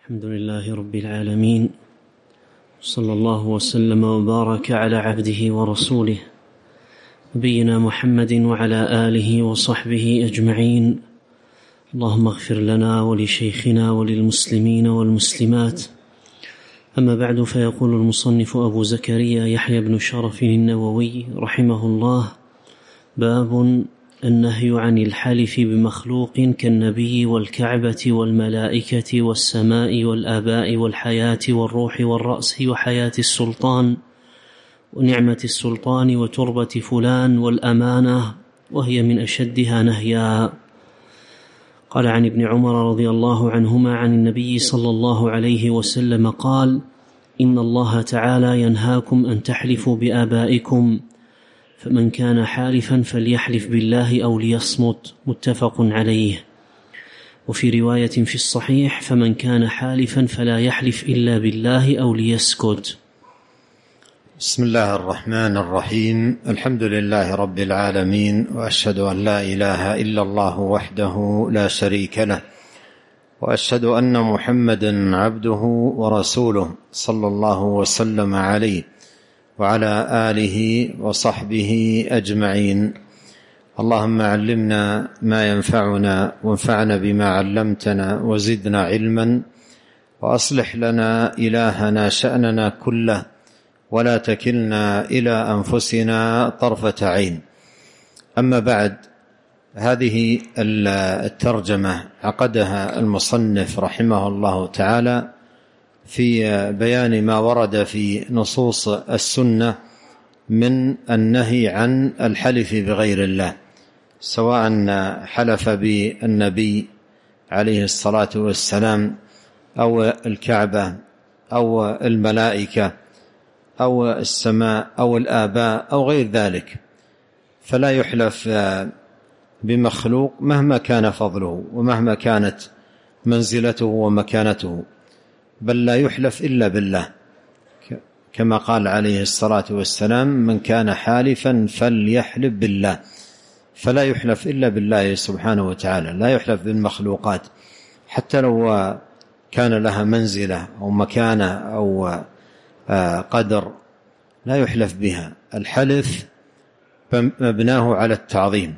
الحمد لله رب العالمين، صلى الله وسلم وبارك على عبده ورسوله نبينا محمد وعلى آله وصحبه أجمعين. اللهم اغفر لنا ولشيخنا وللمسلمين والمسلمات. أما بعد، فيقول المصنف أبو زكريا يحيى بن شرف النووي رحمه الله: باب النهي عن الحلف بمخلوق كالنبي والكعبة والملائكة والسماء والآباء والحياة والروح والرأس وحياة السلطان ونعمة السلطان وتربة فلان والأمانة، وهي من أشدها نهيا. قال عن ابن عمر رضي الله عنهما عن النبي صلى الله عليه وسلم قال: إن الله تعالى ينهاكم أن تحلفوا بآبائكم، فمن كان حالفا فليحلف بالله أو ليصمت، متفق عليه. وفي رواية في الصحيح: فمن كان حالفا فلا يحلف إلا بالله أو ليسكت. بسم الله الرحمن الرحيم. الحمد لله رب العالمين، وأشهد أن لا إله إلا الله وحده لا شريك له، وأشهد أن محمدا عبده ورسوله صلى الله وسلم عليه وعلى آله وصحبه أجمعين. اللهم علمنا ما ينفعنا، وانفعنا بما علمتنا، وزدنا علما، وأصلح لنا إلهنا شأننا كله، ولا تكلنا إلى أنفسنا طرفة عين. أما بعد، هذه الترجمة عقدها المصنف رحمه الله تعالى في بيان ما ورد في نصوص السنة من النهي عن الحلف بغير الله، سواء حلف بالنبي عليه الصلاة والسلام أو الكعبة أو الملائكة أو السماء أو الآباء أو غير ذلك، فلا يحلف بمخلوق مهما كان فضله ومهما كانت منزلته ومكانته، بل لا يحلف إلا بالله، كما قال عليه الصلاة والسلام: من كان حالفا فليحلف بالله. فلا يحلف إلا بالله سبحانه وتعالى، لا يحلف بالمخلوقات، حتى لو كان لها منزلة أو مكانة أو قدر، لا يحلف بها. الحلف مبناه على التعظيم،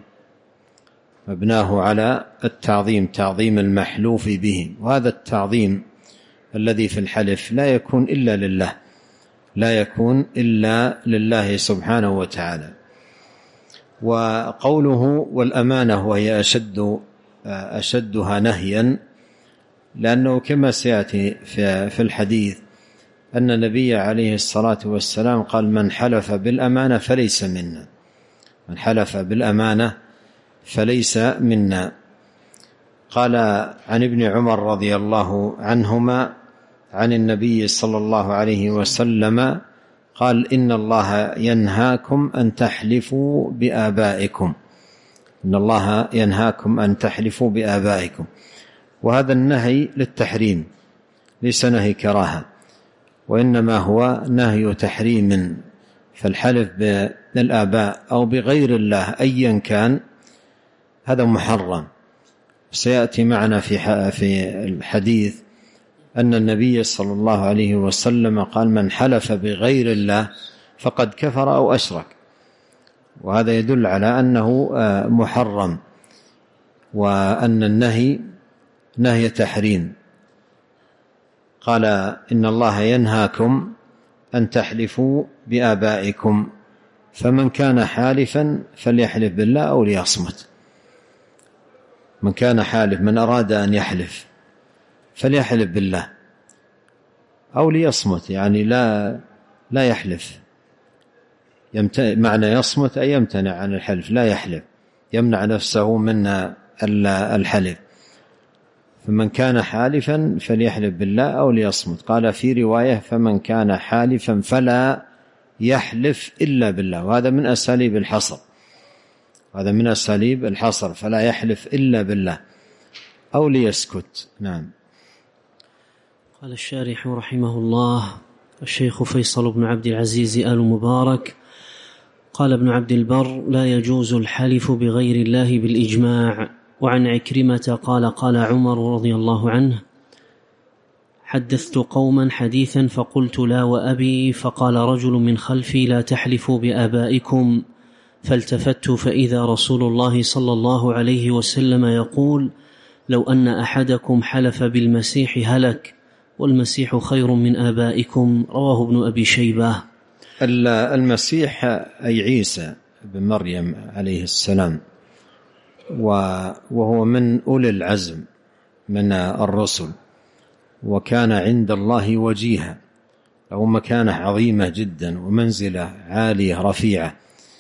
مبناه على التعظيم، تعظيم المحلوف به، وهذا التعظيم الذي في الحلف لا يكون إلا لله، لا يكون إلا لله سبحانه وتعالى. وقوله والأمانة وهي أشدها نهيا، لأنه كما سيأتي في الحديث أن النبي عليه الصلاة والسلام قال: من حلف بالأمانة فليس منا، من حلف بالأمانة فليس منا. قال عن ابن عمر رضي الله عنهما عن النبي صلى الله عليه وسلم قال: إن الله ينهاكم أن تحلفوا بآبائكم، إن الله ينهاكم أن تحلفوا بآبائكم. وهذا النهي للتحريم، ليس نهي كراهة، وإنما هو نهي تحريم. فالحلف بالآباء أو بغير الله أيا كان هذا محرم. سيأتي معنا في الحديث أن النبي صلى الله عليه وسلم قال: من حلف بغير الله فقد كفر أو أشرك، وهذا يدل على أنه محرم، وأن النهي نهي تحريم. قال: إن الله ينهاكم أن تحلفوا بآبائكم، فمن كان حالفا فليحلف بالله أو ليصمت. من كان حالف، من أراد أن يحلف فليحلف بالله أو ليصمت، يعني لا يحلف. معنى يصمت أي يمتنع عن الحلف، لا يحلف، يمنع نفسه من الحلف. فمن كان حالفا فليحلف بالله أو ليصمت. قال في رواية: فمن كان حالفا فلا يحلف إلا بالله. وهذا من أساليب الحصر، هذا من أساليب الحصر، فلا يحلف إلا بالله أو ليسكت. نعم. قال الشارح رحمه الله الشيخ فيصل بن عبد العزيز آل مبارك: قال ابن عبد البر: لا يجوز الحلف بغير الله بالإجماع. وعن عكرمة قال: قال عمر رضي الله عنه: حدثت قوما حديثا فقلت لا وأبي، فقال رجل من خلفي لا تحلفوا بآبائكم، فالتفت فإذا رسول الله صلى الله عليه وسلم يقول لو أن أحدكم حلف بالمسيح هلك، والمسيح خير من آبائكم. رواه ابن أبي شيبة. المسيح أي عيسى بن مريم عليه السلام، وهو من أولي العزم من الرسل، وكان عند الله وجيها، له مكانة عظيمة جدا ومنزلة عالية رفيعة.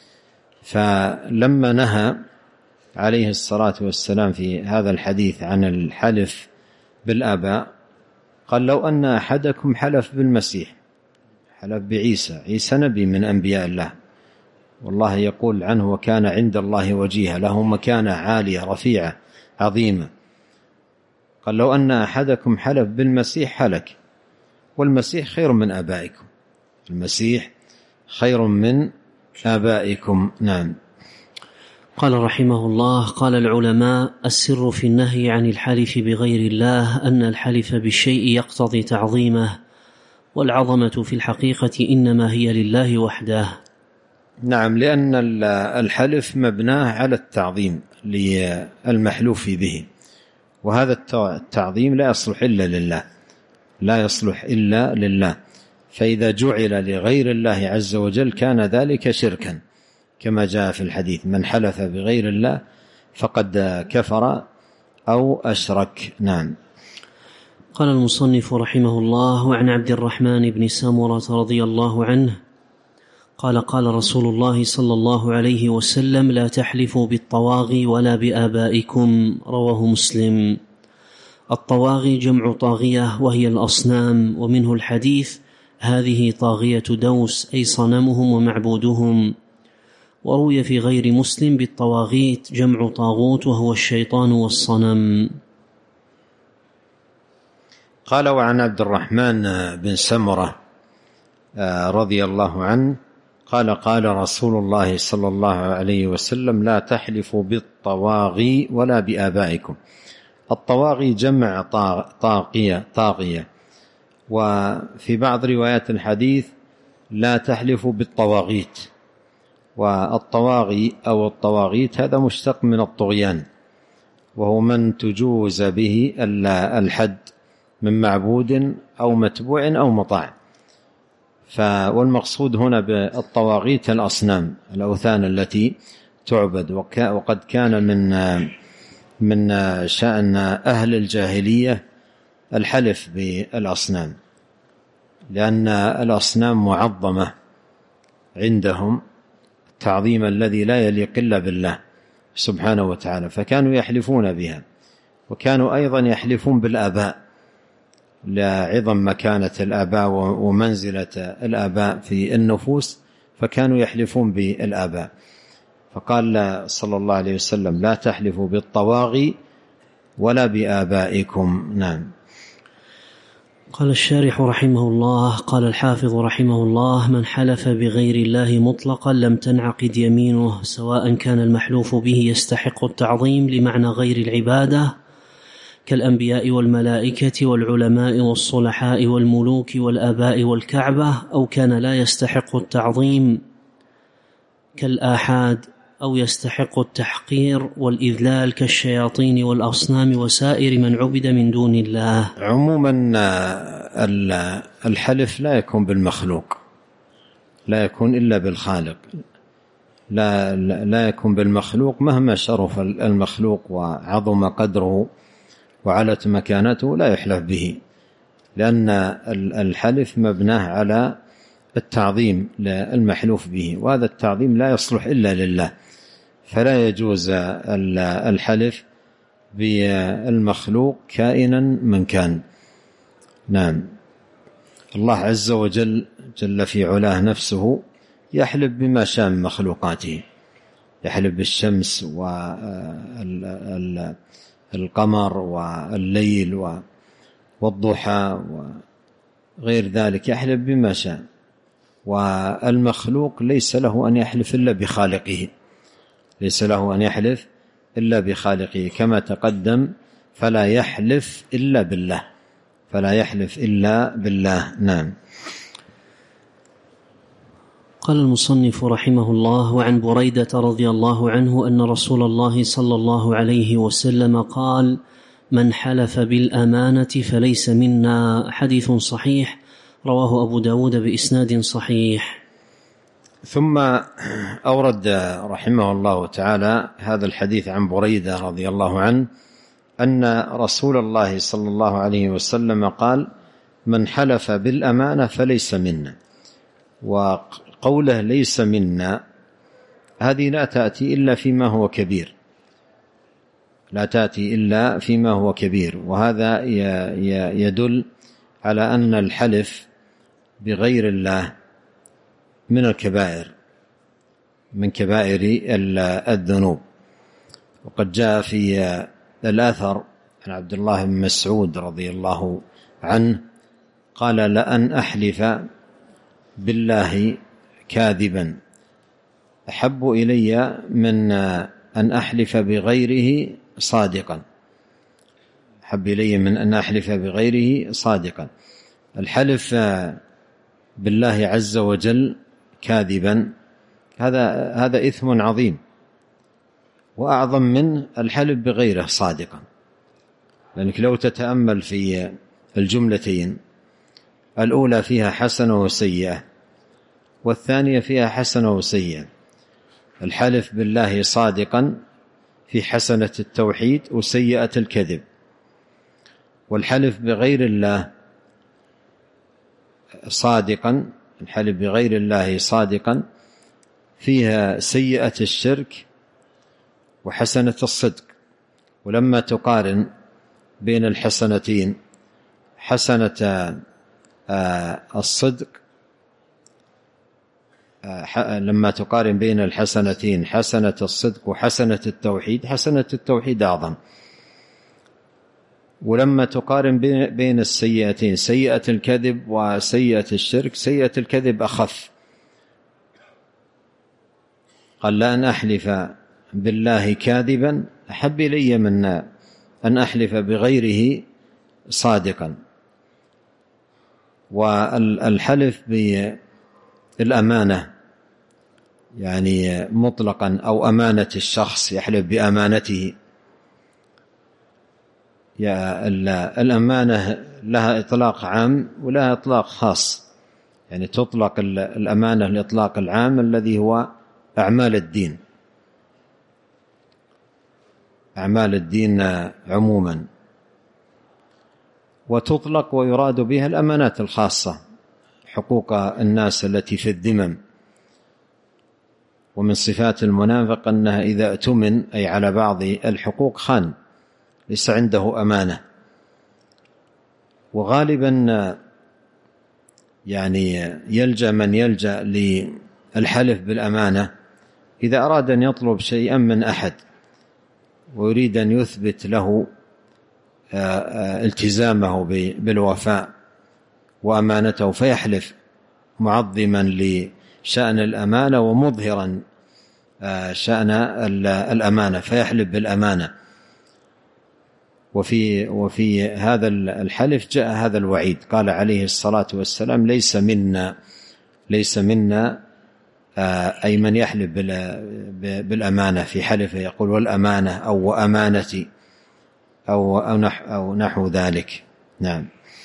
فلما نهى عليه الصلاة والسلام في هذا الحديث عن الحلف بالآباء قال لو أن أحدكم حلف بالمسيح، حلف بعيسى، عيسى نبي من أنبياء الله، والله يقول عنه وكان عند الله وجيها، له مكانة عالية رفيعة عظيمة. قال لو أن أحدكم حلف بالمسيح هلك، والمسيح خير من آبائكم، المسيح خير من آبائكم. نعم. قال رحمه الله: قال العلماء: السر في النهي عن الحلف بغير الله أن الحلف بالشيء يقتضي تعظيمه، والعظمة في الحقيقة إنما هي لله وحده. نعم، لأن الحلف مبناه على التعظيم للمحلوف به، وهذا التعظيم لا يصلح إلا لله، لا يصلح إلا لله، فإذا جعل لغير الله عز وجل كان ذلك شركا، كما جاء في الحديث: من حلف بغير الله فقد كفر أو أشرك. نعم. قال المصنف رحمه الله: وعن عبد الرحمن بن سمرة رضي الله عنه قال: قال رسول الله صلى الله عليه وسلم: لا تحلفوا بالطواغي ولا بآبائكم. رواه مسلم. الطواغي جمع طاغية وهي الأصنام، ومنه الحديث: هذه طاغية دوس، أي صنمهم ومعبودهم. وروي في غير مسلم: بالطواغيت جمع طاغوت وهو الشيطان والصنم. قال: وعن عبد الرحمن بن سمرة رضي الله عنه قال: قال رسول الله صلى الله عليه وسلم: لا تحلفوا بالطواغي ولا بآبائكم. الطواغي جمع طاغية، وفي بعض روايات الحديث: لا تحلفوا بالطواغيت. والطواغي أو الطواغيت هذا مشتق من الطغيان، وهو من تجوز به الحد من معبود أو متبوع أو مطاع. والمقصود هنا بالطواغيت الأصنام، الأوثان التي تعبد. وقد كان من شأن أهل الجاهلية الحلف بالأصنام، لأن الأصنام معظمة عندهم التعظيم الذي لا يليق إلا بالله سبحانه وتعالى، فكانوا يحلفون بها. وكانوا أيضا يحلفون بالآباء لعظم مكانة الآباء ومنزلة الآباء في النفوس، فكانوا يحلفون بالآباء. فقال صلى الله عليه وسلم: لا تحلفوا بالطواغي ولا بآبائكم. نعم. قال الشارح رحمه الله: قال الحافظ رحمه الله: من حلف بغير الله مطلقا لم تنعقد يمينه، سواء كان المحلوف به يستحق التعظيم لمعنى غير العبادة كالأنبياء والملائكة والعلماء والصلحاء والملوك والآباء والكعبة، أو كان لا يستحق التعظيم كالآحاد، أو يستحق التحقير والإذلال كالشياطين والأصنام وسائر من عبد من دون الله. عموما الحلف لا يكون بالمخلوق، لا يكون إلا بالخالق، لا يكون بالمخلوق مهما شرف المخلوق وعظم قدره وعلت مكانته، لا يحلف به، لأن الحلف مبناه على التعظيم للمحلوف به، وهذا التعظيم لا يصلح إلا لله، فلا يجوز الحلف بالمخلوق كائنا من كان. نعم. الله عز وجل جل في علاه نفسه يحلف بما شاء من مخلوقاته، يحلف بالشمس والقمر والليل والضحى وغير ذلك، يحلف بما شاء. والمخلوق ليس له أن يحلف إلا بخالقه، ليس له أن يحلف إلا بخالقه، كما تقدم: فلا يحلف إلا بالله، فلا يحلف إلا بالله. نعم. قال المصنف رحمه الله: وعن بريدة رضي الله عنه أن رسول الله صلى الله عليه وسلم قال: من حلف بالأمانة فليس منا. حديث صحيح رواه أبو داود بإسناد صحيح. ثم أورد رحمه الله تعالى هذا الحديث عن بريدة رضي الله عنه أن رسول الله صلى الله عليه وسلم قال: من حلف بالأمانة فليس منا. وقوله ليس منا هذه لا تأتي إلا فيما هو كبير، لا تأتي إلا فيما هو كبير، وهذا يدل على أن الحلف بغير الله من الكبائر، من كبائر الذنوب. وقد جاء في الآثر عن عبد الله بن مسعود رضي الله عنه قال: لأن أحلف بالله كاذبا أحب إلي من أن أحلف بغيره صادقا. أحب إلي من أن أحلف بغيره صادقا. الحلف بالله عز وجل كاذبا هذا إثم عظيم، وأعظم من الحلف بغيره صادقا. لأنك لو تتأمل في الجملتين، الأولى فيها حسنة وسيئة، والثانية فيها حسنة وسيئة. الحلف بالله صادقا في حسنة التوحيد وسيئة الكذب، والحلف بغير الله صادقا، الحلف بغير الله صادقا فيها سيئة الشرك وحسنة الصدق. ولما تقارن بين الحسنتين، حسنة الصدق، لما تقارن بين الحسنتين حسنة الصدق وحسنة التوحيد، حسنة التوحيد أعظم. ولما تقارن بين السيئتين، سيئة الكذب وسيئة الشرك، سيئة الكذب أخف. قال: لأن أحلف بالله كاذبا أحب إلي من أن أحلف بغيره صادقا. والحلف بالأمانة يعني مطلقا، أو أمانة الشخص يحلف بأمانته. الأمانة لها إطلاق عام ولها إطلاق خاص. يعني تطلق الأمانة الإطلاق العام الذي هو أعمال الدين، أعمال الدين عموما، وتطلق ويراد بها الأمانات الخاصة، حقوق الناس التي في الذمم. ومن صفات المنافق أنها إذا اؤتمن أي على بعض الحقوق خان، ليس عنده أمانة. وغالبا يعني يلجأ من يلجأ للحلف بالأمانة إذا أراد أن يطلب شيئا من أحد ويريد أن يثبت له التزامه بالوفاء وأمانته، فيحلف معظما لشأن الأمانة ومظهرا شأن الأمانة، فيحلف بالأمانة. وفي هذا الحلف جاء هذا الوعيد، قال عليه الصلاة والسلام: ليس منا أي من يحلف بالأمانة في حلفه، يقول والأمانة أو وأمانتي أو نحو ذلك. نعم.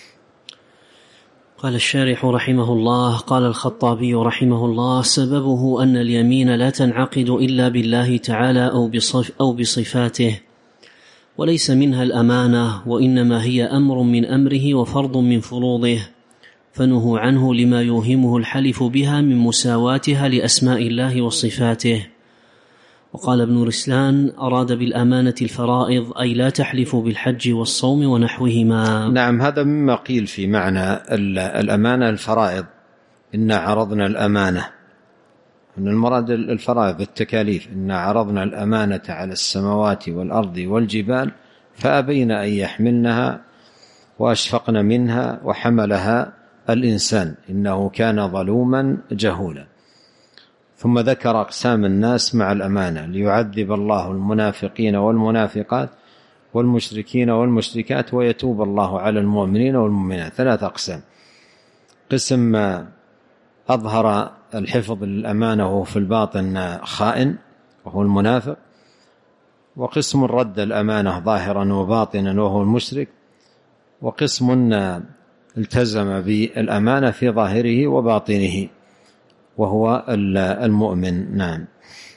قال الشارح رحمه الله: قال الخطابي رحمه الله: سببه أن اليمين لا تنعقد إلا بالله تعالى أو بصفاته، وليس منها الأمانة، وإنما هي أمر من أمره وفرض من فروضه، فنهوا عنه لما يوهمه الحلف بها من مساواتها لأسماء الله وصفاته. وقال ابن رسلان: أراد بالأمانة الفرائض، أي لا تحلف بالحج والصوم ونحوهما. نعم، هذا مما قيل في معنى الأمانة الفرائض. إنا عرضنا الأمانة، أن المراد الفرائض التكاليف. إنا عرضنا الأمانة على السماوات والأرض والجبال فأبين أن يحملنها وأشفقن منها وحملها الإنسان إنه كان ظلوما جهولا. ثم ذكر أقسام الناس مع الأمانة ليعذب الله المنافقين والمنافقات والمشركين والمشركات ويتوب الله على المؤمنين والمؤمنات. 3 أقسام: قسم أظهر الحفظ للأمانة وهو في الباطن خائن وهو المنافق، وقسم رد الأمانة ظاهرا وباطنا وهو المشرك، وقسم التزم بالأمانة في ظاهره وباطنه وهو المؤمن. نعم.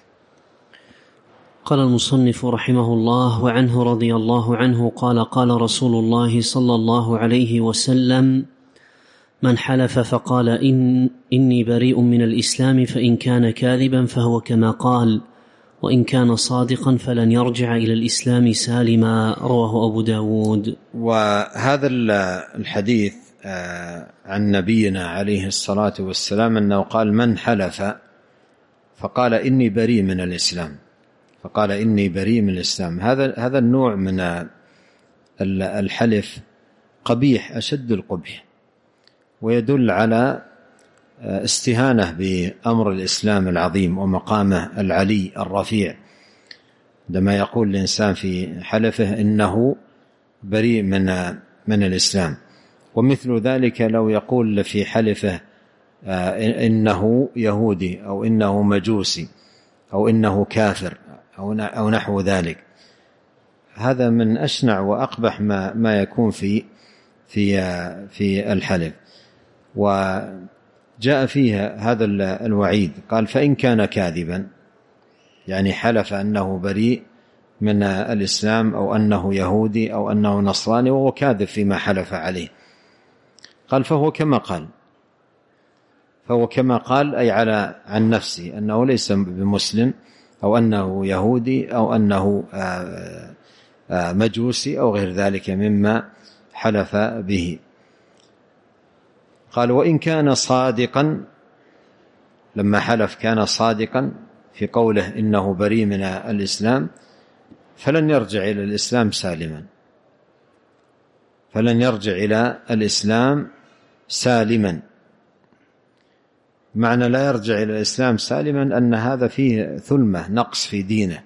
قال المصنف رحمه الله: وعنه رضي الله عنه قال: قال رسول الله صلى الله عليه وسلم: من حلف فقال إني بريء من الإسلام فإن كان كاذبا فهو كما قال، وإن كان صادقا فلن يرجع إلى الإسلام سالما. رواه أبو داود. وهذا الحديث عن نبينا عليه الصلاة والسلام أنه قال: من حلف فقال إني بريء من الإسلام، فقال إني بريء من الإسلام. هذا النوع من الحلف قبيح أشد القبح، ويدل على استهانة بأمر الإسلام العظيم ومقامه العلي الرفيع، عندما يقول الإنسان في حلفه إنه بريء من الإسلام. ومثل ذلك لو يقول في حلفه إنه يهودي أو إنه مجوسي أو إنه كافر أو نحو ذلك، هذا من أشنع وأقبح ما يكون في الحلف. وجاء فيها هذا الوعيد، قال: فإن كان كاذبا، يعني حلف أنه بريء من الإسلام أو أنه يهودي أو أنه نصراني وهو كاذب فيما حلف عليه، قال: فهو كما قال أي عن نفسه أنه ليس بمسلم أو أنه يهودي أو أنه مجوسي أو غير ذلك مما حلف به. قال: وإن كان صادقا، لما حلف كان صادقا في قوله إنه بريء من الإسلام، فلن يرجع إلى الإسلام سالما، فلن يرجع إلى الإسلام سالما. معنى لا يرجع إلى الإسلام سالما أن هذا فيه ثلمة، نقص في دينه،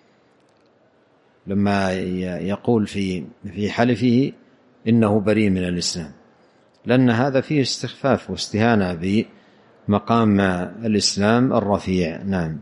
لما يقول في حلفه إنه بريء من الإسلام، لأن هذا فيه استخفاف واستهانة بمقام الإسلام الرفيع. نعم.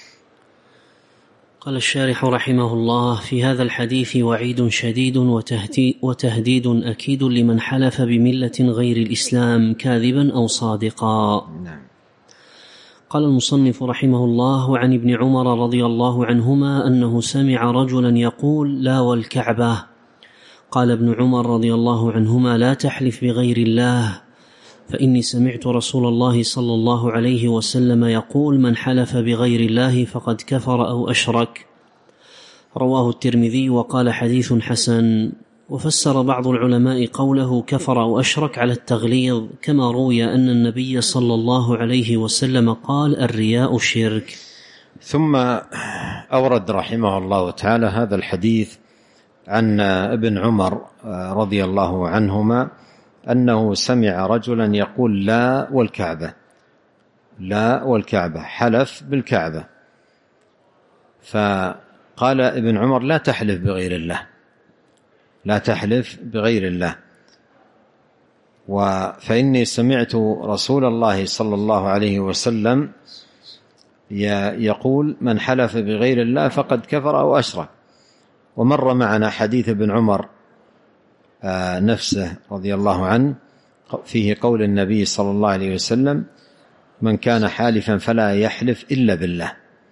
قال الشارح رحمه الله: في هذا الحديث وعيد شديد وتهديد أكيد لمن حلف بملة غير الإسلام كاذبا أو صادقا. نعم. قال المصنف رحمه الله: وعن ابن عمر رضي الله عنهما أنه سمع رجلا يقول: لا والكعبة. قال ابن عمر رضي الله عنهما: لا تحلف بغير الله، فإني سمعت رسول الله صلى الله عليه وسلم يقول: من حلف بغير الله فقد كفر أو أشرك. رواه الترمذي وقال: حديث حسن. وفسر بعض العلماء قوله كفر أو أشرك على التغليظ، كما روي أن النبي صلى الله عليه وسلم قال: الرياء شرك. ثم أورد رحمه الله تعالى هذا الحديث عن ابن عمر رضي الله عنهما أنه سمع رجلا يقول: لا والكعبة، لا والكعبة، حلف بالكعبة. فقال ابن عمر: لا تحلف بغير الله، لا تحلف بغير الله. فإني سمعت رسول الله صلى الله عليه وسلم يقول: من حلف بغير الله فقد كفر أو أشرك. ومر معنا حديث ابن عمر نفسه رضي الله عنه فيه قول النبي صلى الله عليه وسلم: من كان حالفا فلا يحلف إلا بالله.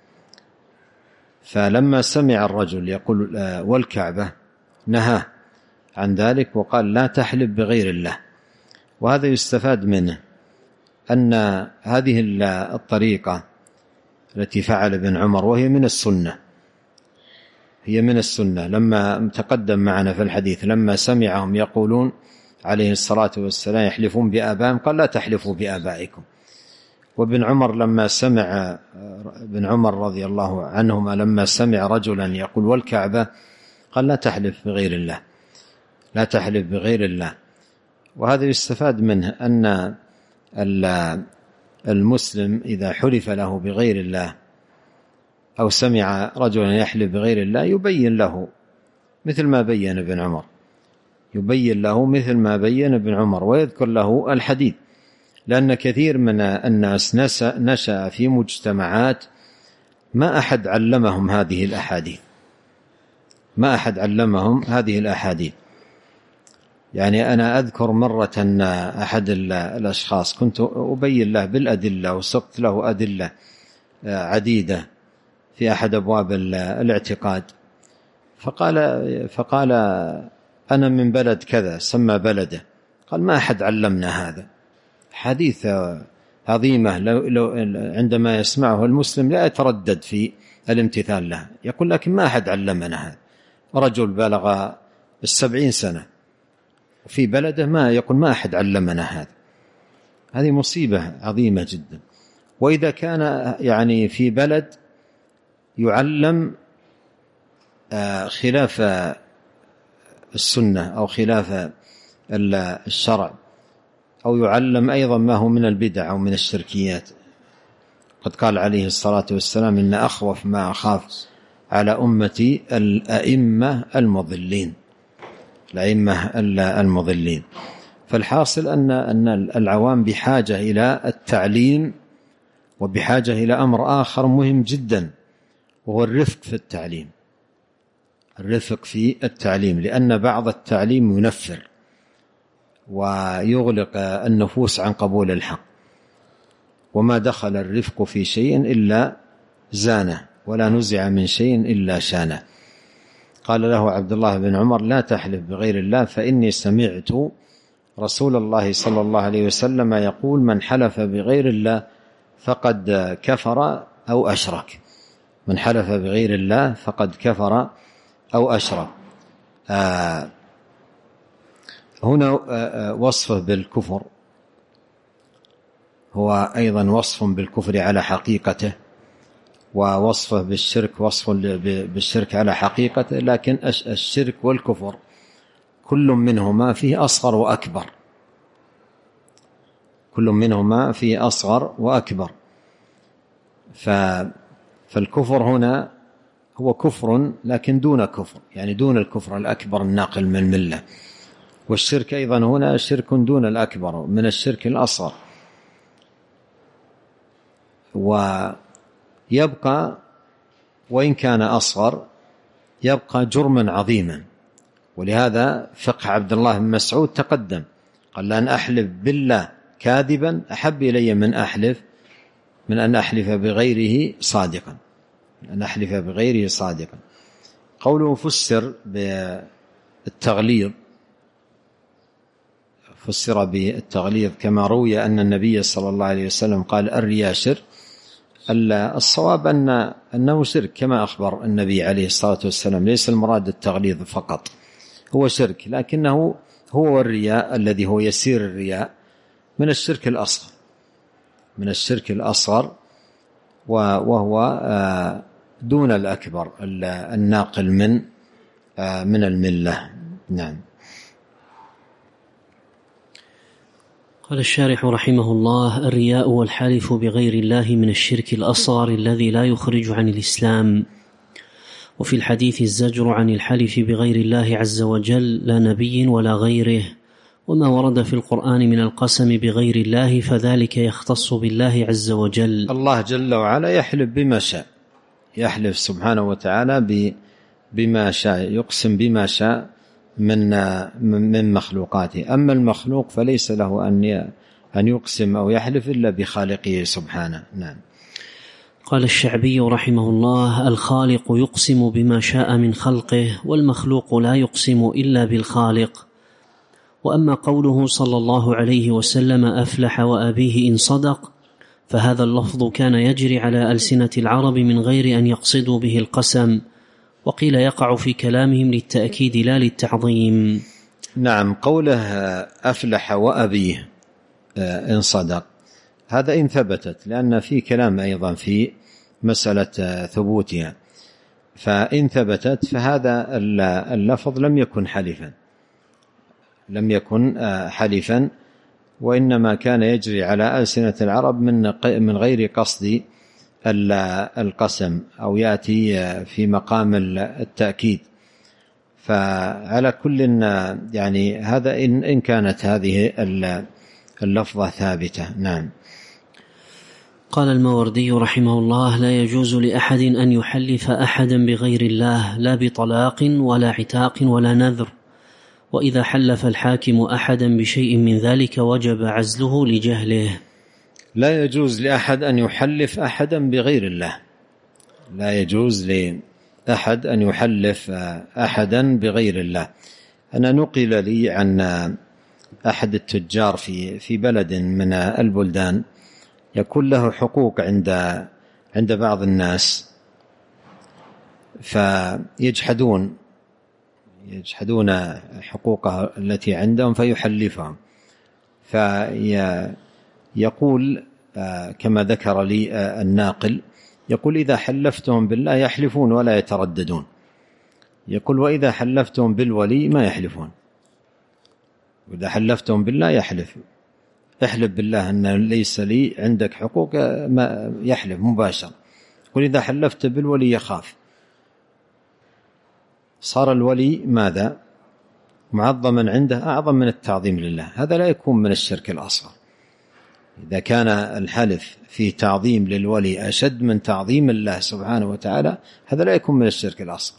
فلما سمع الرجل يقول والكعبة نهاه عن ذلك وقال: لا تحلف بغير الله. وهذا يستفاد منه أن هذه الطريقة التي فعل ابن عمر وهي من السنة، هي من السنة. لما تقدم معنا في الحديث لما سمعهم يقولون عليه الصلاة والسلام يحلفون بآبائهم قال: لا تحلفوا بآبائكم. وابن عمر لما سمع ابن عمر رضي الله عنهما لما سمع رجلا يقول والكعبة قال: لا تحلف بغير الله، لا تحلف بغير الله. وهذا يستفاد منه أن المسلم إذا حلف له بغير الله أو سمع رجلا يحلف بغير الله يبين له مثل ما بين ابن عمر، يبين له مثل ما بين ابن عمر ويذكر له الحديث، لأن كثير من الناس نشأ في مجتمعات ما أحد علمهم هذه الأحاديث، ما أحد علمهم هذه الأحاديث. يعني أنا أذكر مرة أن أحد الأشخاص كنت أبين له بالأدلة وسقت له أدلة عديدة في أحد أبواب الاعتقاد، فقال أنا من بلد كذا، سمى بلده، قال ما أحد علمنا هذا. حديث عظيمة لو عندما يسمعه المسلم لا يتردد في الامتثال لها، يقول لكن ما أحد علمنا هذا. رجل بلغ 70 سنة وفي بلده ما يقول ما أحد علمنا هذا، هذه مصيبة عظيمة جدا. وإذا كان يعني في بلد يعلم خلاف السنة أو خلاف الشرع، أو يعلم أيضا ما هو من البدع أو من الشركيات، قد قال عليه الصلاة والسلام إن أخوف ما أخاف على أمتي الأئمة المضلين، الأئمة المضلين. فالحاصل أن العوام بحاجة إلى التعليم، وبحاجة إلى أمر آخر مهم جدا، وهو الرفق في التعليم، الرفق في التعليم، لأن بعض التعليم ينفر ويغلق النفوس عن قبول الحق، وما دخل الرفق في شيء إلا زانه، ولا نزع من شيء إلا شانه. قال له عبد الله بن عمر لا تحلف بغير الله فإني سمعت رسول الله صلى الله عليه وسلم يقول من حلف بغير الله فقد كفر أو أشرك، من حلف بغير الله فقد كفر أو أشرك. هنا وصفه بالكفر هو أيضا وصف بالكفر على حقيقته، ووصفه بالشرك وصف بالشرك على حقيقته، لكن الشرك والكفر كل منهما فيه أصغر وأكبر، كل منهما فيه أصغر وأكبر. فالكفر هنا هو كفر لكن دون كفر، يعني دون الكفر الأكبر الناقل من الملة، والشرك أيضا هنا شرك دون الأكبر من الشرك الأصغر. ويبقى وإن كان أصغر يبقى جرما عظيما، ولهذا فقه عبد الله بن مسعود تقدم، قال لأن أحلف بالله كاذبا أحب إلي من أن أحلف بغيره صادقا، أن أحلف بغيره صادقا. قوله فسر بالتغليظ، فسر بالتغليظ كما روي أن النبي صلى الله عليه وسلم قال الرياء شرك. الصواب أنه شرك كما أخبر النبي عليه الصلاة والسلام، ليس المراد التغليظ فقط، هو شرك، لكنه هو الرياء الذي هو يسير الرياء من الشرك الأصغر، من الشرك الأصغر، وهو دون الأكبر الناقل من الملة. نعم. قال الشارح رحمه الله: الرياء والحلف بغير الله من الشرك الأصغر الذي لا يخرج عن الإسلام. وفي الحديث الزجر عن الحلف بغير الله عز وجل لا نبي ولا غيره، وما ورد في القرآن من القسم بغير الله فذلك يختص بالله عز وجل. الله جل وعلا يحلف بما شاء، يحلف سبحانه وتعالى بما شاء، يقسم بما شاء من مخلوقاته. أما المخلوق فليس له أن يقسم أو يحلف إلا بخالقه سبحانه. نعم. قال الشعبي رحمه الله: الخالق يقسم بما شاء من خلقه، والمخلوق لا يقسم إلا بالخالق. وأما قوله صلى الله عليه وسلم أفلح وأبيه إن صدق، فهذا اللفظ كان يجري على ألسنة العرب من غير أن يقصدوا به القسم، وقيل يقع في كلامهم للتأكيد لا للتعظيم. نعم. قوله أفلح وأبيه إن صدق، هذا إن ثبتت، لأن في كلام أيضا في مسألة ثبوتها، فإن ثبتت فهذا اللفظ لم يكن حلفا، لم يكن حلفا، وإنما كان يجري على ألسنة العرب من غير قصد القسم، أو يأتي في مقام التأكيد. فعلى كل يعني هذا إن كانت هذه اللفظة ثابتة. نعم. قال الماوردي رحمه الله: لا يجوز لأحد أن يحلف أحدا بغير الله، لا بطلاق ولا عتاق ولا نذر، وإذا حلف الحاكم أحدا بشيء من ذلك وجب عزله لجهله. لا يجوز لأحد أن يحلف أحدا بغير الله، لا يجوز لأحد أن يحلف أحدا بغير الله. أنا نقل لي عن أحد التجار في بلد من البلدان يكون له حقوق عند بعض الناس، فيجحدون حقوقه التي عندهم فيحلفهم، فيقول كما ذكر لي الناقل، يقول: إذا حلفتهم بالله يحلفون ولا يترددون، يقول: وإذا حلفتهم بالولي ما يحلفون، وإذا حلفتهم بالله يحلف بالله أن ليس لي عندك حقوق، ما يحلف مباشرة. يقول: إذا حلفت بالولي يخاف. صار الولي ماذا؟ معظما عنده، أعظم من التعظيم لله. هذا لا يكون من الشرك الأصغر. إذا كان الحلف في تعظيم للولي أشد من تعظيم الله سبحانه وتعالى، هذا لا يكون من الشرك الأصغر.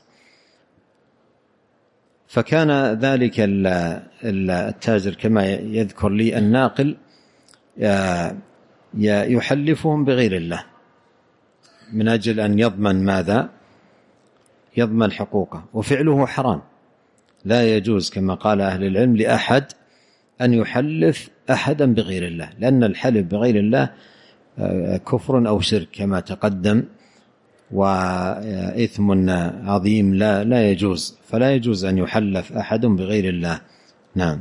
فكان ذلك التاجر كما يذكر لي الناقل يحلفهم بغير الله من أجل أن يضمن ماذا؟ يضمن حقوقه، وفعله حرام. لا يجوز كما قال أهل العلم لأحد أن يحلف أحدا بغير الله، لأن الحلف بغير الله كفر أو شرك كما تقدم، وإثم عظيم لا يجوز، فلا يجوز أن يحلف أحد بغير الله. نعم.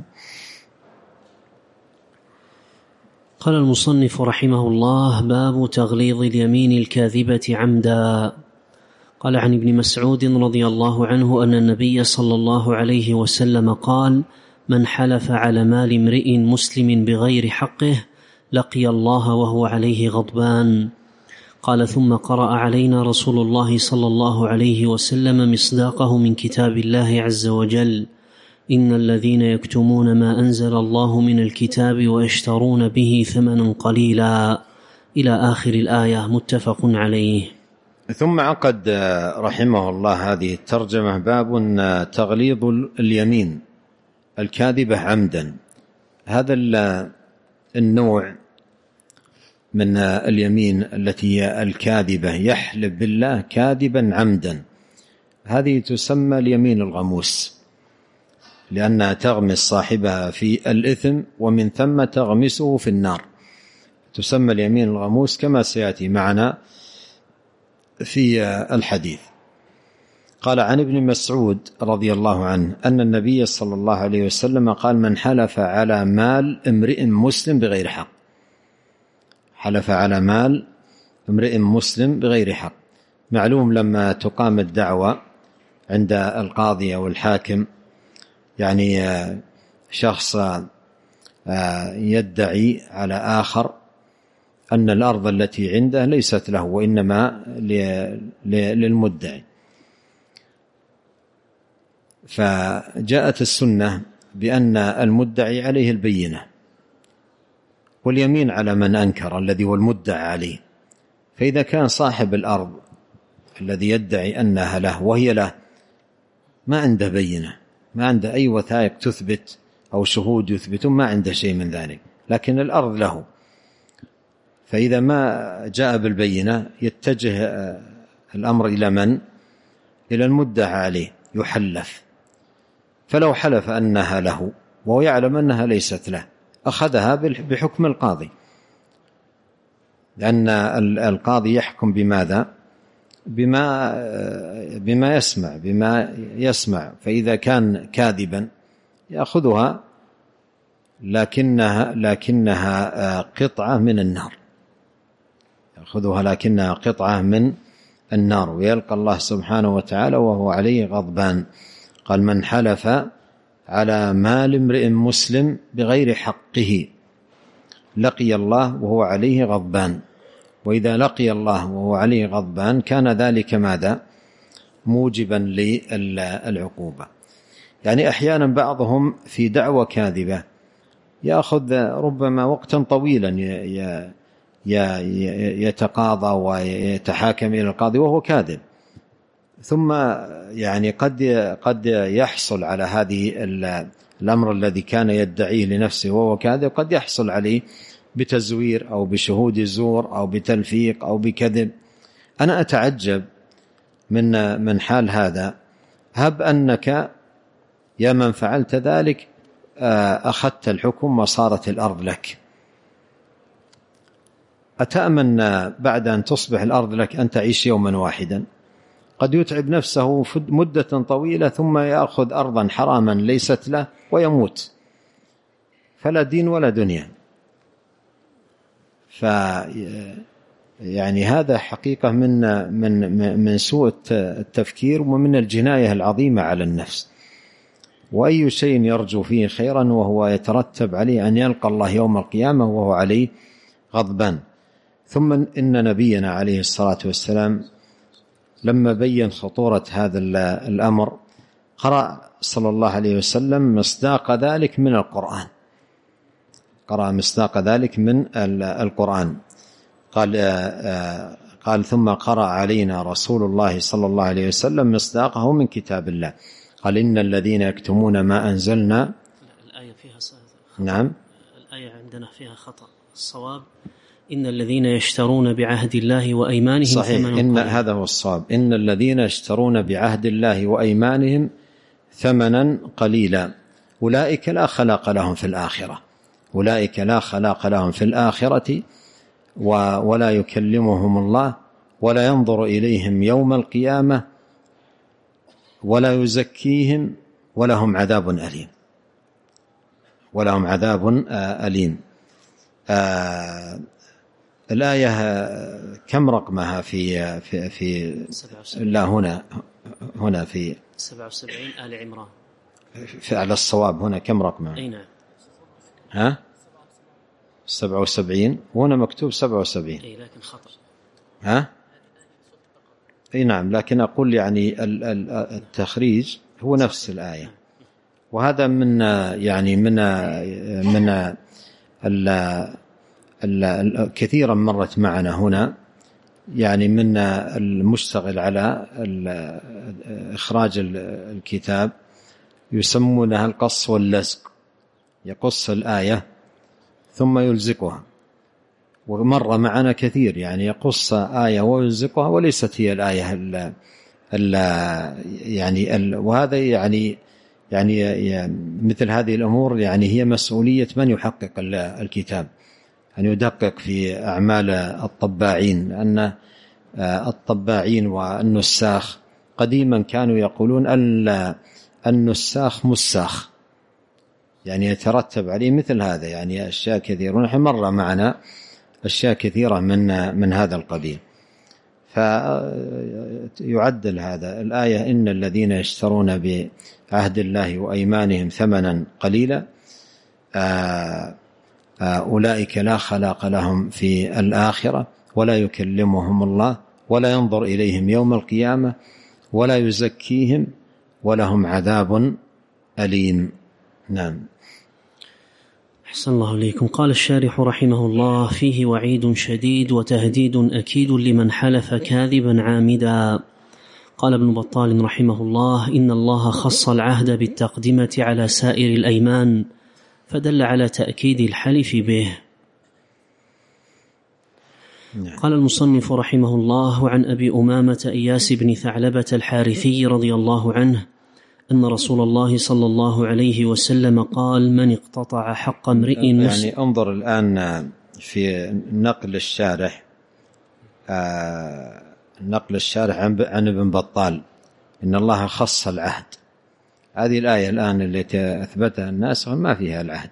قال المصنف رحمه الله: باب تغليظ اليمين الكاذبة عمدا. قال: عن ابن مسعود رضي الله عنه أن النبي صلى الله عليه وسلم قال: من حلف على مال امرئ مسلم بغير حقه لقي الله وهو عليه غضبان. قال: ثم قرأ علينا رسول الله صلى الله عليه وسلم مصداقه من كتاب الله عز وجل: إن الذين يكتمون ما أنزل الله من الكتاب ويشترون به ثمنا قليلا، إلى آخر الآية، متفق عليه. ثم عقد رحمه الله هذه الترجمة: باب تغليظ اليمين الكاذبة عمدا. هذا النوع من اليمين التي هي الكاذبة، يحلف بالله كاذبا عمدا، هذه تسمى اليمين الغموس، لأنها تغمس صاحبها في الإثم ومن ثم تغمسه في النار، تسمى اليمين الغموس كما سيأتي معنا في الحديث. قال: عن ابن مسعود رضي الله عنه أن النبي صلى الله عليه وسلم قال: من حلف على مال امرئ مسلم بغير حق. حلف على مال امرئ مسلم بغير حق. معلوم لما تقام الدعوة عند القاضي أو الحاكم، يعني شخص يدعي على آخر أن الأرض التي عنده ليست له وإنما للمدعي، فجاءت السنة بأن المدعي عليه البينة، واليمين على من أنكر الذي هو المدعى عليه. فإذا كان صاحب الأرض الذي يدعي أنها له وهي له ما عنده بينة، ما عنده أي وثائق تثبت أو شهود يثبتون، ما عنده شيء من ذلك، لكن الأرض له، فإذا ما جاء بالبينة يتجه الأمر إلى من؟ إلى المدعى عليه، يحلف. فلو حلف أنها له وهو يعلم أنها ليست له أخذها بحكم القاضي، لأن القاضي يحكم بماذا؟ بما يسمع، فإذا كان كاذبا يأخذها، لكنها قطعة من النار، يأخذها لكنها قطعة من النار، ويلقى الله سبحانه وتعالى وهو عليه غضبان. قال: من حلف على مال امرئ مسلم بغير حقه لقي الله وهو عليه غضبان. وإذا لقي الله وهو عليه غضبان كان ذلك ماذا؟ موجبا للعقوبة. يعني أحيانا بعضهم في دعوة كاذبة يأخذ ربما وقتا طويلا يتقاضى ويتحاكم إلى القاضي وهو كاذب، ثم يعني قد يحصل على هذه الأمر الذي كان يدعيه لنفسه وهو كاذب، قد يحصل عليه بتزوير أو بشهود زور أو بتلفيق أو بكذب. أنا أتعجب من حال هذا. هب أنك يا من فعلت ذلك أخذت الحكم وصارت الأرض لك، أتأمن بعد أن تصبح الأرض لك أن تعيش يوما واحدا؟ قد يتعب نفسه مدة طويلة ثم يأخذ أرضا حراما ليست له ويموت، فلا دين ولا دنيا. يعني هذا حقيقة من سوء التفكير ومن الجناية العظيمة على النفس. وأي شيء يرجو فيه خيرا وهو يترتب عليه أن يلقى الله يوم القيامة وهو عليه غضبان. ثم إن نبينا عليه الصلاة والسلام لما بين خطورة هذا الأمر قرأ صلى الله عليه وسلم مصداق ذلك من القرآن، قرأ مصداق ذلك من القرآن. قال ثم قرأ علينا رسول الله صلى الله عليه وسلم مصداقه من كتاب الله. قال إن الذين يكتمون ما أنزلنا. الآية فيها نعم، الآية عندنا فيها خطأ. الصواب إن الذين يشترون بعهد الله وأيمانهم صحيح، إن هذا هو الصواب، إن الذين يشترون بعهد الله وأيمانهم ثمنا قليلا أولئك لا خلاق لهم في الآخرة، أولئك لا خلاق لهم في الآخرة ولا يكلمهم الله ولا ينظر إليهم يوم القيامة ولا يزكيهم ولهم عذاب أليم، ولهم عذاب أليم. الآية كم رقمها في لا هنا في 77 آل عمران على الصواب. هنا كم رقمها؟ أي نعم، ها 77 وهنا مكتوب 77. أي لكن خطأ. ها أي نعم، لكن أقول يعني التخريج هو نفس الآية. وهذا من يعني من كثيرا مرت معنا هنا، يعني من المشتغل على إخراج الكتاب يسمونها القص واللزق، يقص الآية ثم يلزقها. ومر معنا كثير يعني يقص آية ويلزقها وليست هي الآية وهذا يعني مثل هذه الأمور يعني هي مسؤولية من يحقق الكتاب، أن يدقق في أعمال الطباعين. أن الطباعين والنساخ قديما كانوا يقولون النساخ مساخ، يعني يترتب عليه مثل هذا، يعني أشياء كثيرة. ونحن مر معنا أشياء كثيرة من هذا القبيل. فيعدل هذا الآية إن الذين يشترون بعهد الله وأيمانهم ثمنا قليلا أولئك لا خلاق لهم في الآخرة ولا يكلمهم الله ولا ينظر إليهم يوم القيامة ولا يزكيهم ولهم عذاب أليم. نعم. أحسن الله إليكم. قال الشارح رحمه الله: فيه وعيد شديد وتهديد أكيد لمن حلف كاذبا عامدا. قال ابن بطال رحمه الله: إن الله خص العهد بالتقدمة على سائر الأيمان، فدل على تأكيد الحلف به. قال المصنف رحمه الله: عن أبي أمامة إياس بن ثعلبة الحارثي رضي الله عنه أن رسول الله صلى الله عليه وسلم قال: من اقتطع حق امرئ مسلم. يعني انظر الآن في نقل الشارح عن ابن بطال: إن الله خص العهد. هذه الآية الآن التي أثبتها الناس ما فيها العهد.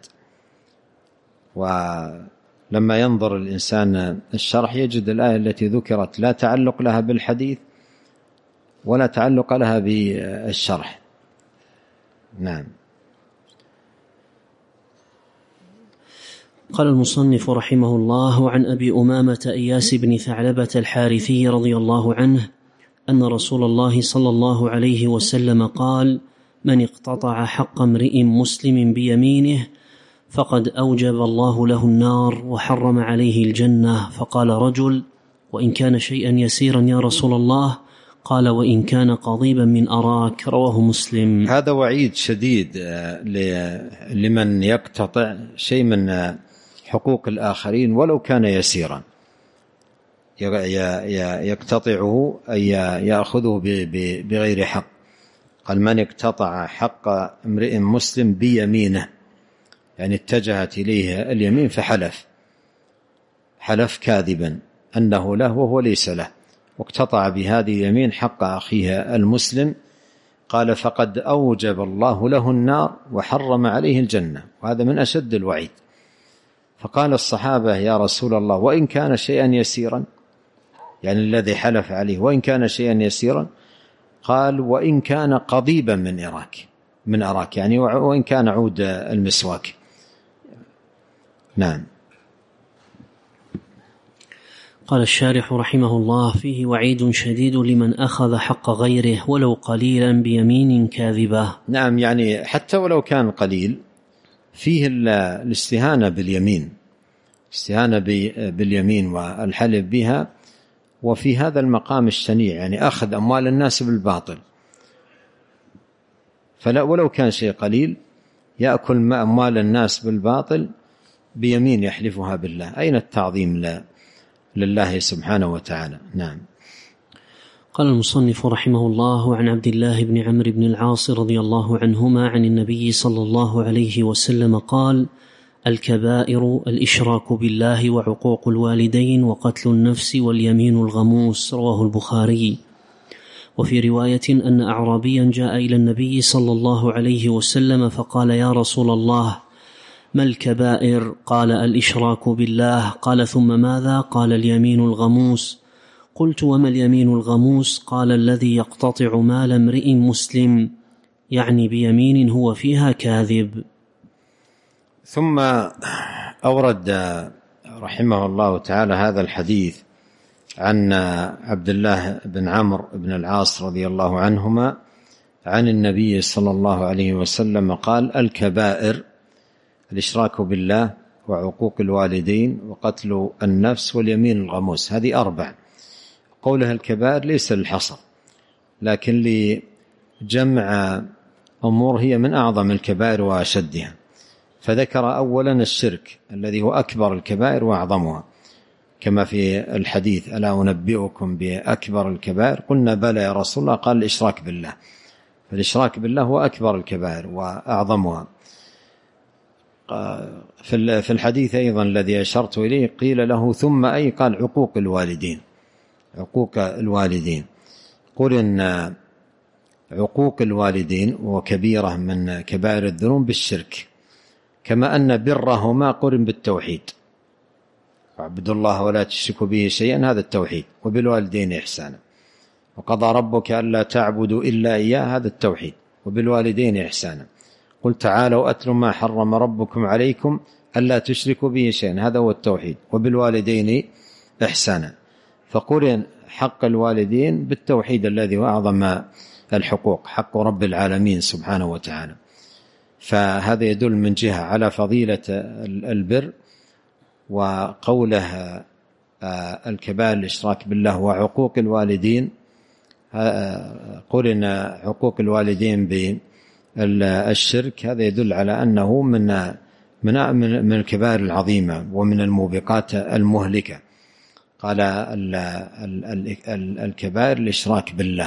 ولما ينظر الإنسان الشرح يجد الآية التي ذكرت لا تعلق لها بالحديث ولا تعلق لها بالشرح. نعم. قال المصنف رحمه الله: عن أبي أمامة إياس بن ثعلبة الحارثي رضي الله عنه أن رسول الله صلى الله عليه وسلم قال: من اقتطع حق امرئ مسلم بيمينه فقد أوجب الله له النار وحرم عليه الجنة. فقال رجل: وإن كان شيئا يسيرا يا رسول الله؟ قال: وإن كان قضيبا من أراك. رواه مسلم. هذا وعيد شديد لمن يقتطع شيء من حقوق الآخرين ولو كان يسيرا، يقتطعه أي يأخذه بغير حق. قال: من اقتطع حق امرئ مسلم بيمينه، يعني اتجهت إليه اليمين حلف كاذبا أنه له وهو ليس له، واقتطع بهذه اليمين حق أخيه المسلم. قال: فقد أوجب الله له النار وحرم عليه الجنة. وهذا من أشد الوعيد. فقال الصحابة: يا رسول الله، وإن كان شيئا يسيرا، يعني الذي حلف عليه وإن كان شيئا يسيرا؟ قال: وإن كان قضيبا من أراك، يعني وإن كان عود المسواك. نعم. قال الشارح رحمه الله: فيه وعيد شديد لمن أخذ حق غيره ولو قليلا بيمين كاذبة. نعم، يعني حتى ولو كان قليل، فيه الاستهانة باليمين والحلف بها. وفي هذا المقام الشنيع، يعني أخذ أموال الناس بالباطل، فلا ولو كان شيء قليل يأكل أموال الناس بالباطل بيمين يحلفها بالله. أين التعظيم لله سبحانه وتعالى؟ نعم. قال المصنف رحمه الله: عن عبد الله بن عمرو بن العاص رضي الله عنهما عن النبي صلى الله عليه وسلم قال: الكبائر الإشراك بالله وعقوق الوالدين وقتل النفس واليمين الغموس. رواه البخاري. وفي رواية أن أعرابيا جاء إلى النبي صلى الله عليه وسلم فقال: يا رسول الله، ما الكبائر؟ قال: الإشراك بالله. قال: ثم ماذا؟ قال: اليمين الغموس. قلت: وما اليمين الغموس؟ قال: الذي يقتطع مال امرئ مسلم، يعني بيمين هو فيها كاذب. ثم أورد رحمه الله تعالى هذا الحديث عن عبد الله بن عمرو بن العاص رضي الله عنهما عن النبي صلى الله عليه وسلم قال: الكبائر الإشراك بالله وعقوق الوالدين وقتل النفس واليمين الغموس. هذه 4. قولها الكبائر ليس للحصر، لكن لجمع أمور هي من أعظم الكبائر وأشدها. فذكر أولا الشرك الذي هو أكبر الكبائر وأعظمها، كما في الحديث: ألا أنبئكم بأكبر الكبائر؟ قلنا: بلى يا رسول الله. قال: الإشراك بالله. فالإشراك بالله هو أكبر الكبائر وأعظمها. في الحديث أيضا الذي أشرت إليه قيل له: ثم أي؟ قال: عقوق الوالدين. قل إن عقوق الوالدين وكبيرة من كبائر الذنوب بالشرك، كما أن برهما قرن بالتوحيد: واعبدوا الله ولا تشركوا به شيئا، هذا التوحيد. وبالوالدين إحسانا، وقضى ربك ألا تعبدوا إلا إياه، هذا التوحيد. وبالوالدين إحسانا. قل تعالوا أتل ما حرم ربكم عليكم ألا تشركوا به شيئا، هذا هو التوحيد. وبالوالدين إحسانا. فقرن حق الوالدين بالتوحيد الذي هو أعظم الحقوق، حق رب العالمين سبحانه وتعالى. فهذا يدل من جهة على فضيلة البر. وقوله الكبائر الإشراك بالله وعقوق الوالدين، قرن عقوق الوالدين بالشرك، هذا يدل على أنه من الكبائر العظيمة ومن الموبقات المهلكة. قال: الكبائر الإشراك بالله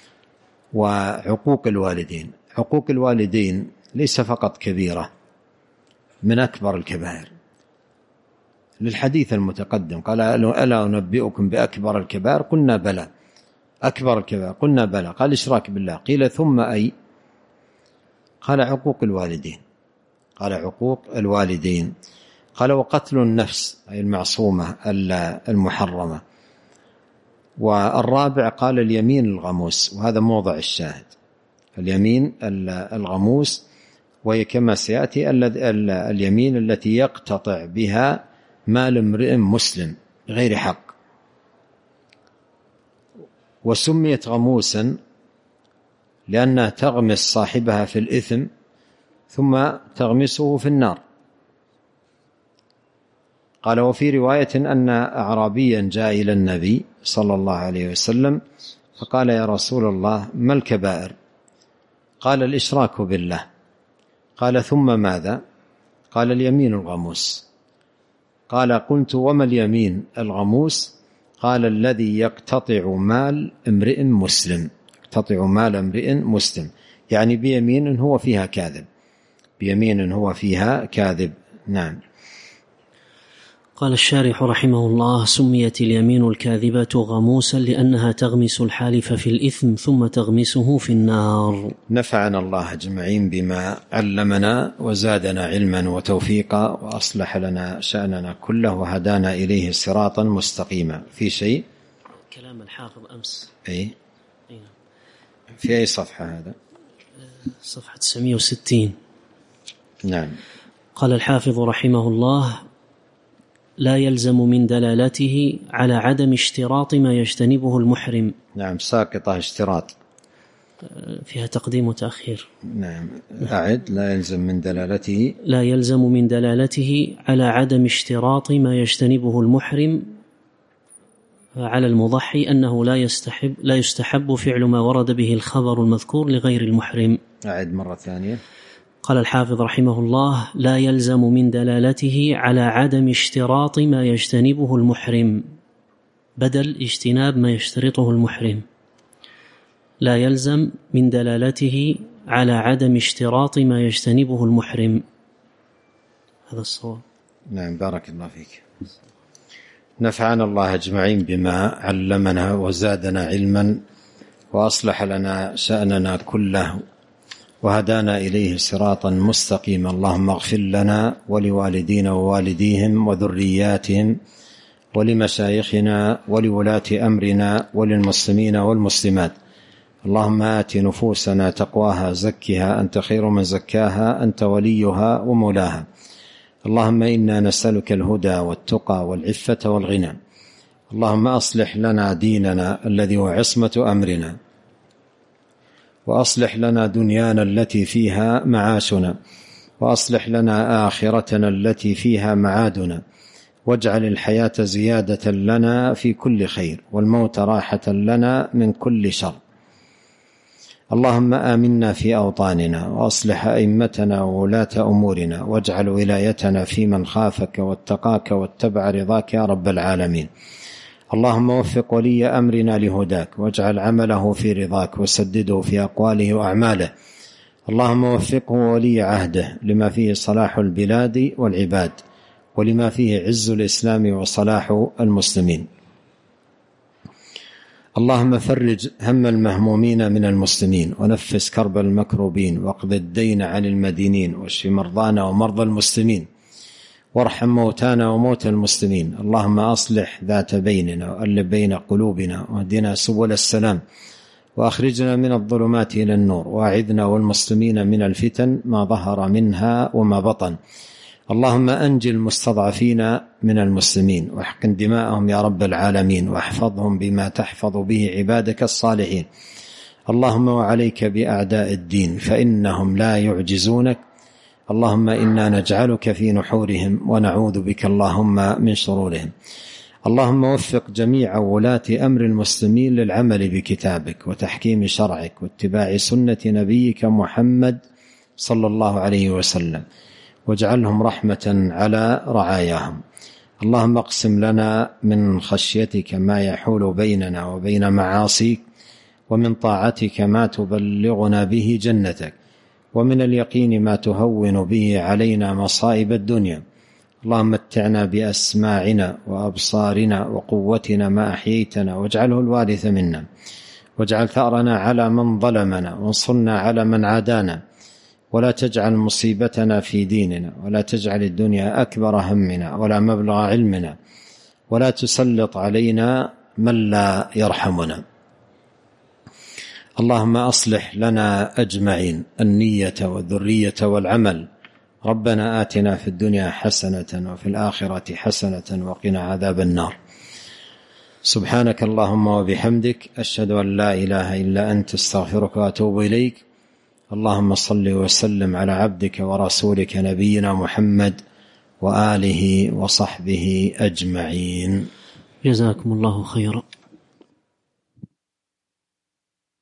وعقوق الوالدين. عقوق الوالدين ليس فقط كبيرة، من أكبر الكبائر، للحديث المتقدم. قال: ألا أنبئكم بأكبر الكبائر؟ قلنا: بلى. أكبر الكبائر؟ قلنا: بلى. قال: إشراك بالله. قيل: ثم أي؟ قال: عقوق الوالدين. قال: وقتل النفس، أي المعصومة المحرمة. والرابع قال: اليمين الغموس، وهذا موضع الشاهد، اليمين الغموس، وهي كما سيأتي اليمين التي يقتطع بها مال امرئ مسلم غير حق. وسميت غموسا لأنها تغمس صاحبها في الإثم ثم تغمسه في النار. قال: وفي رواية أن أعرابيا جاء إلى النبي صلى الله عليه وسلم فقال: يا رسول الله، ما الكبائر؟ قال: الإشراك بالله. قال: ثم ماذا؟ قال: اليمين الغموس. قال: قلت: وما اليمين الغموس؟ قال: الذي يقتطع مال امرئ مسلم. يقتطع مال امرئ مسلم، يعني بيمين هو فيها كاذب، بيمين هو فيها كاذب. نعم. قال الشارح رحمه الله: سميت اليمين الكاذبة غموسا لأنها تغمس الحالف في الإثم ثم تغمسه في النار. نفعنا الله أجمعين بما علمنا وزادنا علما وتوفيقا وأصلح لنا شأننا كله وهدانا إليه صراطا مستقيما. في شيء كلام الحافظ أمس في أي صفحة هذا؟ صفحة 960. نعم. قال الحافظ رحمه الله: لا يلزم من دلالته على عدم اشتراط ما يجتنبه المحرم. نعم، ساقطة اشتراط، فيها تقديم وتأخير. نعم، أعد. لا يلزم من دلالته، لا يلزم من دلالته على عدم اشتراط ما يجتنبه المحرم على المضحي أنه لا يستحب فعل ما ورد به الخبر المذكور لغير المحرم. أعد مرة ثانية. قال الحافظ رحمه الله: لا يلزم من دلالته على عدم اشتراط ما يجتنبه المحرم، بدل اجتناب ما يشترطه المحرم. لا يلزم من دلالته على عدم اشتراط ما يجتنبه المحرم. هذا الصواب. نعم، بارك الله فيك. نفعنا الله أجمعين بما علمنا وزادنا علما وأصلح لنا شأننا كله وهدانا إليه صراطا مستقيما. اللهم اغفر لنا ولوالدينا ووالديهم وذرياتهم ولمشايخنا ولولاة أمرنا وللمسلمين والمسلمات. اللهم آت نفوسنا تقواها زكها أنت خير من زكاها أنت وليها ومولاها. اللهم إنا نسألك الهدى والتقى والعفة والغنى. اللهم أصلح لنا ديننا الذي هو عصمة أمرنا، وأصلح لنا دنيانا التي فيها معاشنا، وأصلح لنا آخرتنا التي فيها معادنا، واجعل الحياة زيادة لنا في كل خير والموت راحة لنا من كل شر. اللهم آمنا في أوطاننا وأصلح أئمتنا وولاة أمورنا، واجعل ولايتنا في من خافك واتقاك واتبع رضاك يا رب العالمين. اللهم وفق ولي أمرنا لهداك، واجعل عمله في رضاك، وسدده في أقواله وأعماله. اللهم وفقه ولي عهده لما فيه صلاح البلاد والعباد، ولما فيه عز الإسلام وصلاح المسلمين. اللهم فرج هم المهمومين من المسلمين، ونفس كرب المكروبين، واقض الدين عن المدينين، واشف مرضانا ومرضى المسلمين، وارحم موتانا وموتى المسلمين. اللهم أصلح ذات بيننا وألف بين قلوبنا، واهدنا سبل السلام، وأخرجنا من الظلمات إلى النور، وأعذنا والمسلمين من الفتن ما ظهر منها وما بطن. اللهم أنجي المستضعفين من المسلمين، واحقن دماءهم يا رب العالمين، واحفظهم بما تحفظ به عبادك الصالحين. اللهم وعليك بأعداء الدين فإنهم لا يعجزونك. اللهم إنا نجعلك في نحورهم ونعوذ بك اللهم من شرورهم. اللهم وفق جميع ولاة أمر المسلمين للعمل بكتابك وتحكيم شرعك واتباع سنة نبيك محمد صلى الله عليه وسلم، واجعلهم رحمة على رعاياهم. اللهم اقسم لنا من خشيتك ما يحول بيننا وبين معاصيك، ومن طاعتك ما تبلغنا به جنتك، ومن اليقين ما تهون به علينا مصائب الدنيا. اللهم متعنا بأسماعنا وأبصارنا وقوتنا ما أحييتنا، واجعله الوارث منا، واجعل ثأرنا على من ظلمنا، وانصرنا على من عادانا، ولا تجعل مصيبتنا في ديننا، ولا تجعل الدنيا أكبر همنا ولا مبلغ علمنا، ولا تسلط علينا من لا يرحمنا. اللهم أصلح لنا أجمعين النية والذرية والعمل. ربنا آتنا في الدنيا حسنة وفي الآخرة حسنة وقنا عذاب النار. سبحانك اللهم وبحمدك، أشهد أن لا إله إلا أنت، استغفرك وأتوب إليك. اللهم صل وسلم على عبدك ورسولك نبينا محمد وآله وصحبه أجمعين. جزاكم الله خيرا.